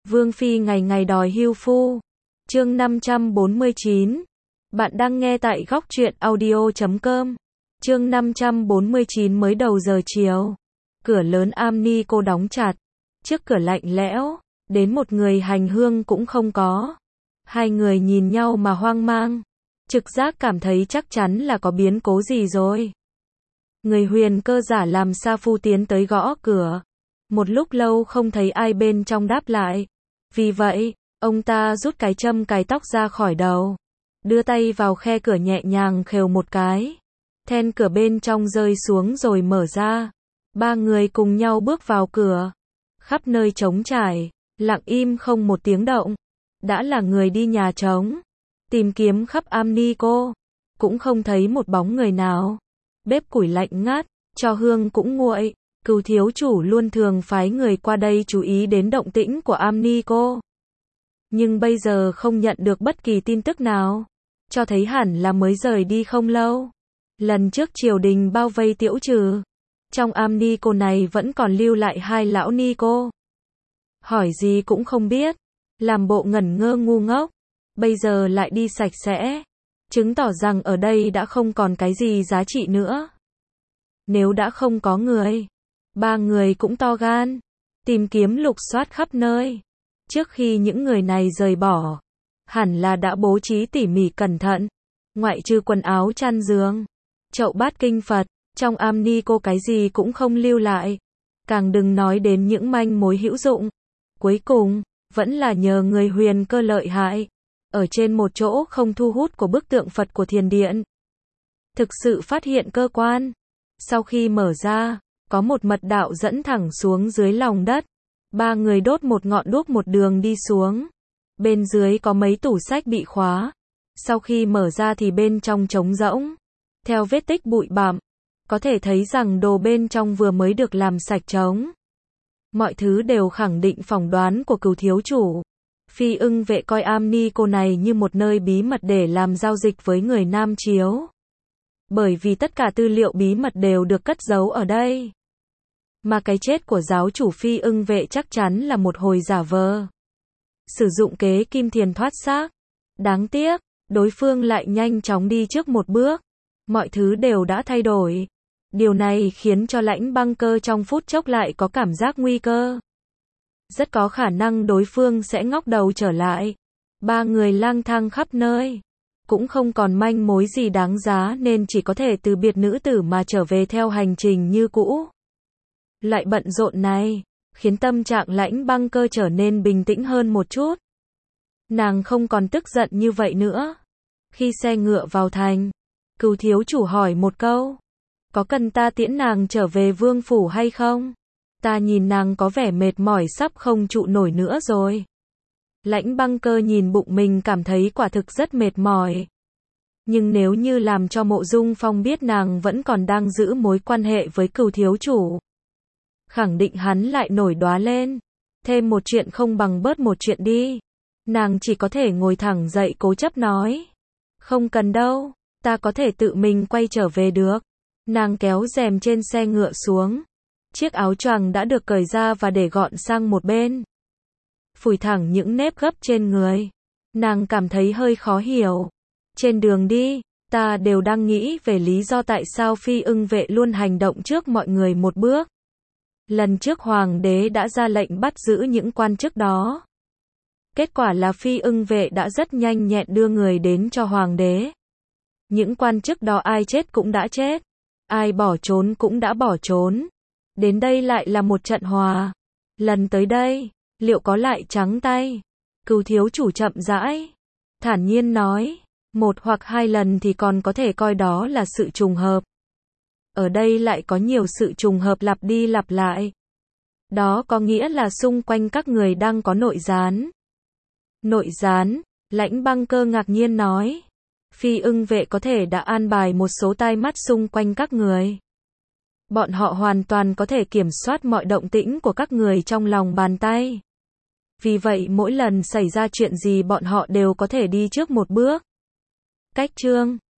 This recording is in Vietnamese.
Vương Phi ngày ngày đòi hưu phu. Chương 549. Bạn đang nghe tại góc truyện audio.com. Chương 549 mới đầu giờ chiều. Cửa lớn am ni cô đóng chặt. Trước cửa lạnh lẽo, đến một người hành hương cũng không có. Hai người nhìn nhau mà hoang mang. Trực giác cảm thấy chắc chắn là có biến cố gì rồi. Người huyền cơ giả làm sa phu tiến tới gõ cửa. Một lúc lâu không thấy ai bên trong đáp lại. Vì vậy, ông ta rút cái châm cài tóc ra khỏi đầu. Đưa tay vào khe cửa nhẹ nhàng khều một cái. Then cửa bên trong rơi xuống rồi mở ra. Ba người cùng nhau bước vào cửa. Khắp nơi trống trải, lặng im không một tiếng động. Đã là người đi nhà trống. Tìm kiếm khắp am ni cô. Cũng không thấy một bóng người nào. Bếp củi lạnh ngắt, cho hương cũng nguội. Cừu thiếu chủ luôn thường phái người qua đây chú ý đến động tĩnh của am ni cô. Nhưng bây giờ không nhận được bất kỳ tin tức nào. Cho thấy hẳn là mới rời đi không lâu. Lần trước triều đình bao vây Tiễu Trừ. Trong am ni cô này vẫn còn lưu lại hai lão ni cô. Hỏi gì cũng không biết. Làm bộ ngẩn ngơ ngu ngốc. Bây giờ lại đi sạch sẽ. Chứng tỏ rằng ở đây đã không còn cái gì giá trị nữa. Nếu đã không có người. Ba người cũng to gan. Tìm kiếm lục soát khắp nơi. Trước khi những người này rời bỏ. Hẳn là đã bố trí tỉ mỉ cẩn thận. Ngoại trừ quần áo chăn giường. Chậu bát kinh Phật. Trong am ni cô cái gì cũng không lưu lại. Càng đừng nói đến những manh mối hữu dụng. Cuối cùng, vẫn là nhờ người huyền cơ lợi hại. Ở trên một chỗ không thu hút của bức tượng Phật của thiền điện. Thực sự phát hiện cơ quan. Sau khi mở ra, có một mật đạo dẫn thẳng xuống dưới lòng đất. Ba người đốt một ngọn đuốc một đường đi xuống. Bên dưới có mấy tủ sách bị khóa. Sau khi mở ra thì bên trong trống rỗng. Theo vết tích bụi bặm, có thể thấy rằng đồ bên trong vừa mới được làm sạch trống. Mọi thứ đều khẳng định phỏng đoán của Cừu thiếu chủ. Phi Ưng Vệ coi am ni cô này như một nơi bí mật để làm giao dịch với người Nam Chiếu. Bởi vì tất cả tư liệu bí mật đều được cất giấu ở đây. Mà cái chết của giáo chủ Phi Ưng Vệ chắc chắn là một hồi giả vờ. Sử dụng kế kim thiền thoát xác. Đáng tiếc, đối phương lại nhanh chóng đi trước một bước. Mọi thứ đều đã thay đổi. Điều này khiến cho Lãnh Băng Cơ trong phút chốc lại có cảm giác nguy cơ. Rất có khả năng đối phương sẽ ngóc đầu trở lại. Ba người lang thang khắp nơi. Cũng không còn manh mối gì đáng giá nên chỉ có thể từ biệt nữ tử mà trở về theo hành trình như cũ. Lại bận rộn này, khiến tâm trạng Lãnh Băng Cơ trở nên bình tĩnh hơn một chút. Nàng không còn tức giận như vậy nữa. Khi xe ngựa vào thành, Cừu thiếu chủ hỏi một câu. Có cần ta tiễn nàng trở về vương phủ hay không? Ta nhìn nàng có vẻ mệt mỏi sắp không trụ nổi nữa rồi. Lãnh Băng Cơ nhìn bụng mình cảm thấy quả thực rất mệt mỏi. Nhưng nếu như làm cho Mộ Dung Phong biết nàng vẫn còn đang giữ mối quan hệ với Cừu thiếu chủ, khẳng định hắn lại nổi đoá lên. Thêm một chuyện không bằng bớt một chuyện đi. Nàng chỉ có thể ngồi thẳng dậy cố chấp nói. Không cần đâu, ta có thể tự mình quay trở về được. Nàng kéo rèm trên xe ngựa xuống. Chiếc áo choàng đã được cởi ra và để gọn sang một bên. Phủi thẳng những nếp gấp trên người. Nàng cảm thấy hơi khó hiểu. Trên đường đi, ta đều đang nghĩ về lý do tại sao Phi Ưng Vệ luôn hành động trước mọi người một bước. Lần trước Hoàng đế đã ra lệnh bắt giữ những quan chức đó. Kết quả là Phi Ưng Vệ đã rất nhanh nhẹn đưa người đến cho Hoàng đế. Những quan chức đó ai chết cũng đã chết. Ai bỏ trốn cũng đã bỏ trốn. Đến đây lại là một trận hòa. Lần tới đây, liệu có lại trắng tay? Cừu thiếu chủ chậm rãi, thản nhiên nói. Một hoặc hai lần thì còn có thể coi đó là sự trùng hợp. Ở đây lại có nhiều sự trùng hợp lặp đi lặp lại. Đó có nghĩa là xung quanh các người đang có nội gián. Nội gián? Lãnh Băng Cơ ngạc nhiên nói. Phi Ưng Vệ có thể đã an bài một số tai mắt xung quanh các người. Bọn họ hoàn toàn có thể kiểm soát mọi động tĩnh của các người trong lòng bàn tay. Vì vậy mỗi lần xảy ra chuyện gì bọn họ đều có thể đi trước một bước. Cách chương